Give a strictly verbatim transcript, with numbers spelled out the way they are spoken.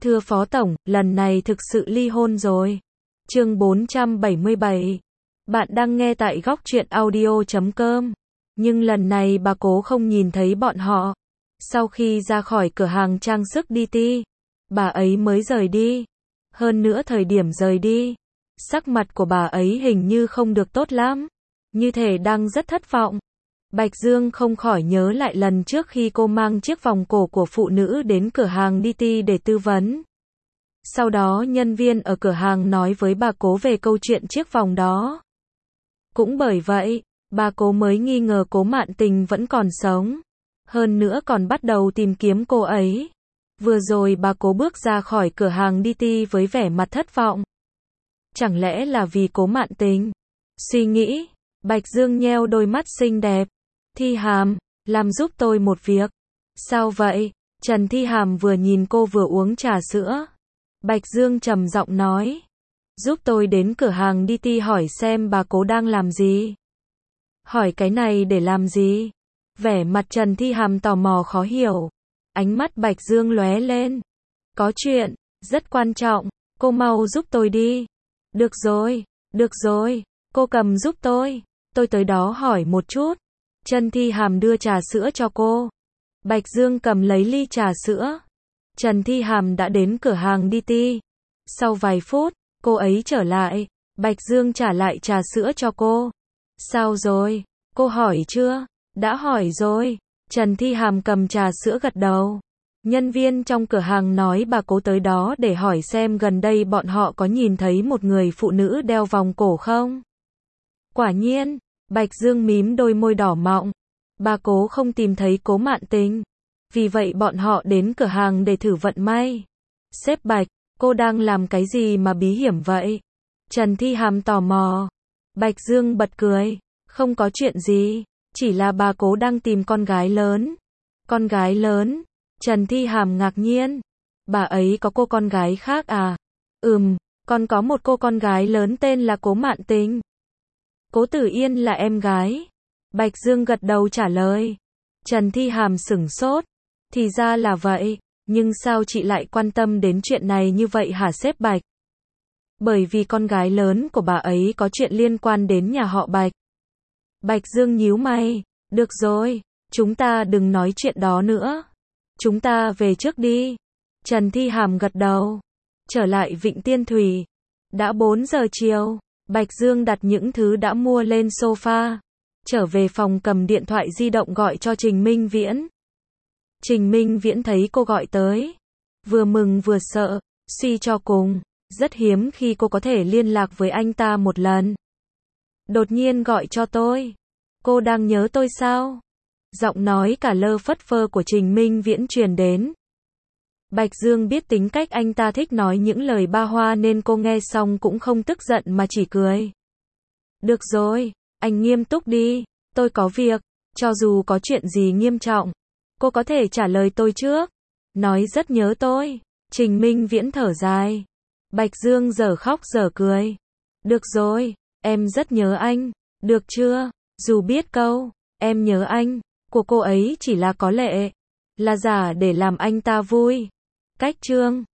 Thưa Phó Tổng, lần này thực sự ly hôn rồi. Chương bốn trăm bảy mươi bảy. Bạn đang nghe tại góc truyện audio chấm com. Nhưng lần này bà cố không nhìn thấy bọn họ. Sau khi ra khỏi cửa hàng trang sức đê tê, bà ấy mới rời đi. Hơn nữa thời điểm rời đi, sắc mặt của bà ấy hình như không được tốt lắm. Như thể đang rất thất vọng. Bạch Dương không khỏi nhớ lại lần trước khi cô mang chiếc vòng cổ của phụ nữ đến cửa hàng đê tê để tư vấn. Sau đó nhân viên ở cửa hàng nói với bà cố về câu chuyện chiếc vòng đó. Cũng bởi vậy, bà cố mới nghi ngờ Cố Mạn Tình vẫn còn sống. Hơn nữa còn bắt đầu tìm kiếm cô ấy. Vừa rồi bà cố bước ra khỏi cửa hàng đê tê với vẻ mặt thất vọng. Chẳng lẽ là vì Cố Mạn Tình? Suy nghĩ, Bạch Dương nheo đôi mắt xinh đẹp. Thi Hàm, làm giúp tôi một việc. Sao vậy? Trần Thi Hàm vừa nhìn cô vừa uống trà sữa. Bạch Dương trầm giọng nói. Giúp tôi đến cửa hàng đê tê hỏi xem bà cố đang làm gì. Hỏi cái này để làm gì? Vẻ mặt Trần Thi Hàm tò mò khó hiểu. Ánh mắt Bạch Dương lóe lên. Có chuyện, rất quan trọng, cô mau giúp tôi đi. Được rồi, được rồi, cô cầm giúp tôi. Tôi tới đó hỏi một chút. Trần Thi Hàm đưa trà sữa cho cô. Bạch Dương cầm lấy ly trà sữa. Trần Thi Hàm đã đến cửa hàng đê tê. Sau vài phút, cô ấy trở lại. Bạch Dương trả lại trà sữa cho cô. Sao rồi? Cô hỏi chưa? Đã hỏi rồi. Trần Thi Hàm cầm trà sữa gật đầu. Nhân viên trong cửa hàng nói bà cố tới đó để hỏi xem gần đây bọn họ có nhìn thấy một người phụ nữ đeo vòng cổ không? Quả nhiên, Bạch Dương mím đôi môi đỏ mọng. Bà cố không tìm thấy Cố Mạn Tình. Vì vậy bọn họ đến cửa hàng để thử vận may. Sếp Bạch, cô đang làm cái gì mà bí hiểm vậy? Trần Thi Hàm tò mò. Bạch Dương bật cười. Không có chuyện gì, chỉ là bà cố đang tìm con gái lớn. Con gái lớn? Trần Thi Hàm ngạc nhiên. Bà ấy có cô con gái khác à? Ừm, còn có một cô con gái lớn tên là Cố Mạn Tình. Cố Tử Yên là em gái. Bạch Dương gật đầu trả lời. Trần Thi Hàm sửng sốt. Thì ra là vậy, nhưng sao chị lại quan tâm đến chuyện này như vậy hả sếp Bạch? Bởi vì con gái lớn của bà ấy có chuyện liên quan đến nhà họ Bạch. Bạch Dương nhíu mày. Được rồi, chúng ta đừng nói chuyện đó nữa. Chúng ta về trước đi. Trần Thi Hàm gật đầu. Trở lại Vịnh Tiên Thủy. Đã bốn giờ chiều. Bạch Dương đặt những thứ đã mua lên sofa. Trở về phòng cầm điện thoại di động gọi cho Trình Minh Viễn. Trình Minh Viễn thấy cô gọi tới. Vừa mừng vừa sợ, suy cho cùng. Rất hiếm khi cô có thể liên lạc với anh ta một lần. Đột nhiên gọi cho tôi. Cô đang nhớ tôi sao? Giọng nói cả lơ phất phơ của Trình Minh Viễn truyền đến. Bạch Dương biết tính cách anh ta thích nói những lời ba hoa nên cô nghe xong cũng không tức giận mà chỉ cười. Được rồi, anh nghiêm túc đi, tôi có việc, cho dù có chuyện gì nghiêm trọng, cô có thể trả lời tôi trước. Nói rất nhớ tôi. Trình Minh Viễn thở dài. Bạch Dương dở khóc dở cười. Được rồi, em rất nhớ anh, được chưa? Dù biết câu, em nhớ anh, của cô ấy chỉ là có lệ, là giả để làm anh ta vui. Cách chương